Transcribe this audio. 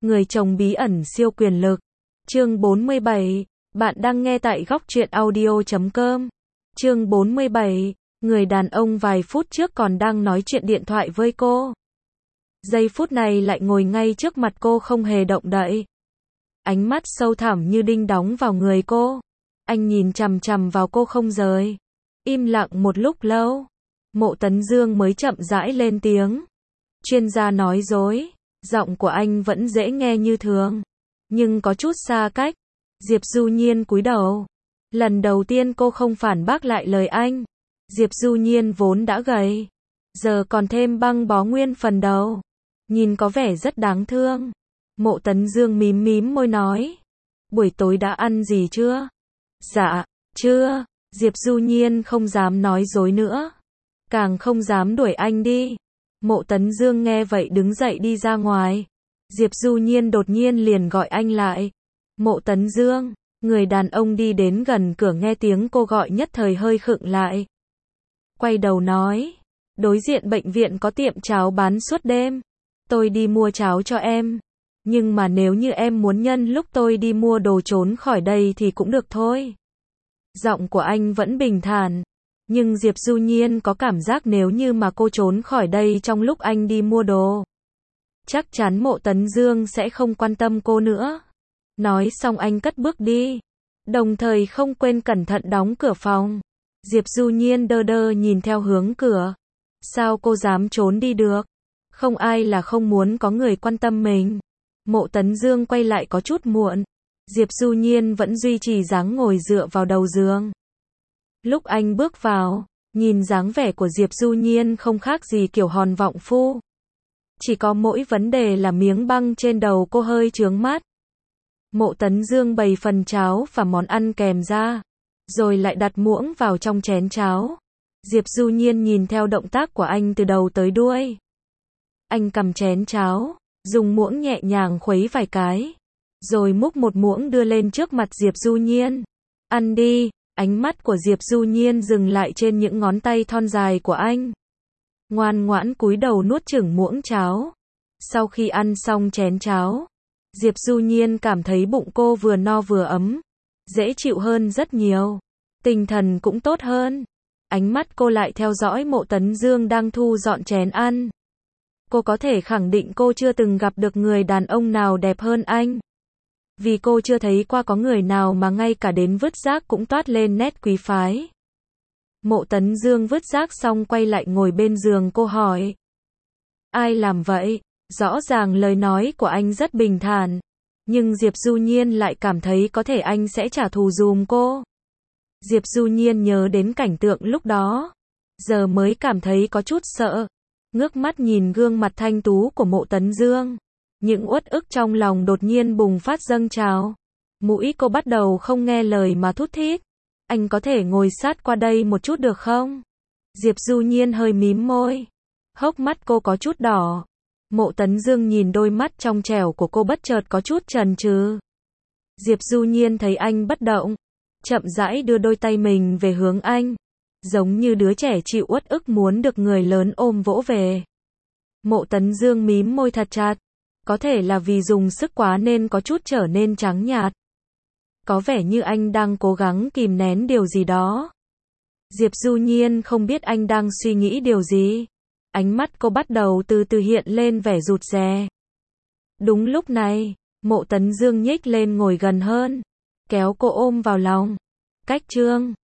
Người chồng bí ẩn siêu quyền lực. Chương 47. Bạn đang nghe tại góc truyện audio.com. Chương 47. Người đàn ông vài phút trước còn đang nói chuyện điện thoại với cô. Giây phút này lại ngồi ngay trước mặt cô không hề động đậy. Ánh mắt sâu thẳm như đinh đóng vào người cô. Anh nhìn chằm chằm vào cô không rời. Im lặng một lúc lâu. Mộ Tấn Dương mới chậm rãi lên tiếng. Chuyên gia nói dối. Giọng của anh vẫn dễ nghe như thường, nhưng có chút xa cách. Diệp Du Nhiên cúi đầu. Lần đầu tiên cô không phản bác lại lời anh. Diệp Du Nhiên vốn đã gầy, giờ còn thêm băng bó nguyên phần đầu, nhìn có vẻ rất đáng thương. Mộ Tấn Dương mím mím môi nói. Buổi tối đã ăn gì chưa? Dạ, chưa. Diệp Du Nhiên không dám nói dối nữa, càng không dám đuổi anh đi. Mộ Tấn Dương nghe vậy đứng dậy đi ra ngoài. Diệp Du Nhiên đột nhiên liền gọi anh lại. Mộ Tấn Dương. Người đàn ông đi đến gần cửa nghe tiếng cô gọi nhất thời hơi khựng lại. Quay đầu nói. Đối diện bệnh viện có tiệm cháo bán suốt đêm. Tôi đi mua cháo cho em. Nhưng mà nếu như em muốn nhân lúc tôi đi mua đồ trốn khỏi đây thì cũng được thôi. Giọng của anh vẫn bình thản. Nhưng Diệp Du Nhiên có cảm giác nếu như mà cô trốn khỏi đây trong lúc anh đi mua đồ, chắc chắn Mộ Tấn Dương sẽ không quan tâm cô nữa. Nói xong anh cất bước đi, đồng thời không quên cẩn thận đóng cửa phòng. Diệp Du Nhiên đơ đơ nhìn theo hướng cửa. Sao cô dám trốn đi được? Không ai là không muốn có người quan tâm mình. Mộ Tấn Dương quay lại có chút muộn. Diệp Du Nhiên vẫn duy trì dáng ngồi dựa vào đầu giường. Lúc anh bước vào, nhìn dáng vẻ của Diệp Du Nhiên không khác gì kiểu hòn vọng phu. Chỉ có mỗi vấn đề là miếng băng trên đầu cô hơi chướng mắt. Mộ Tấn Dương bày phần cháo và món ăn kèm ra, rồi lại đặt muỗng vào trong chén cháo. Diệp Du Nhiên nhìn theo động tác của anh từ đầu tới đuôi. Anh cầm chén cháo, dùng muỗng nhẹ nhàng khuấy vài cái, rồi múc một muỗng đưa lên trước mặt Diệp Du Nhiên. Ăn đi. Ánh mắt của Diệp Du Nhiên dừng lại trên những ngón tay thon dài của anh. Ngoan ngoãn cúi đầu nuốt chửng muỗng cháo. Sau khi ăn xong chén cháo, Diệp Du Nhiên cảm thấy bụng cô vừa no vừa ấm, dễ chịu hơn rất nhiều. Tinh thần cũng tốt hơn. Ánh mắt cô lại theo dõi Mộ Tấn Dương đang thu dọn chén ăn. Cô có thể khẳng định cô chưa từng gặp được người đàn ông nào đẹp hơn anh. Vì cô chưa thấy qua có người nào mà ngay cả đến vứt rác cũng toát lên nét quý phái. Mộ Tấn Dương vứt rác xong quay lại ngồi bên giường cô hỏi. Ai làm vậy? Rõ ràng lời nói của anh rất bình thản, nhưng Diệp Du Nhiên lại cảm thấy có thể anh sẽ trả thù giùm cô. Diệp Du Nhiên nhớ đến cảnh tượng lúc đó, giờ mới cảm thấy có chút sợ. Ngước mắt nhìn gương mặt thanh tú của Mộ Tấn Dương. Những uất ức trong lòng đột nhiên bùng phát dâng trào. Mũi cô bắt đầu không nghe lời mà thút thít. Anh có thể ngồi sát qua đây một chút được không? Diệp Du Nhiên hơi mím môi. Hốc mắt cô có chút đỏ. Mộ Tấn Dương nhìn đôi mắt trong trẻo của cô bất chợt có chút chần chừ. Diệp Du Nhiên thấy anh bất động, chậm rãi đưa đôi tay mình về hướng anh, giống như đứa trẻ chịu uất ức muốn được người lớn ôm vỗ về. Mộ Tấn Dương mím môi thật chặt. Có thể là vì dùng sức quá nên có chút trở nên trắng nhạt. Có vẻ như anh đang cố gắng kìm nén điều gì đó. Diệp Du Nhiên không biết anh đang suy nghĩ điều gì. Ánh mắt cô bắt đầu từ từ hiện lên vẻ rụt rè. Đúng lúc này, Mộ Tấn Dương nhích lên ngồi gần hơn, kéo cô ôm vào lòng. Cách chương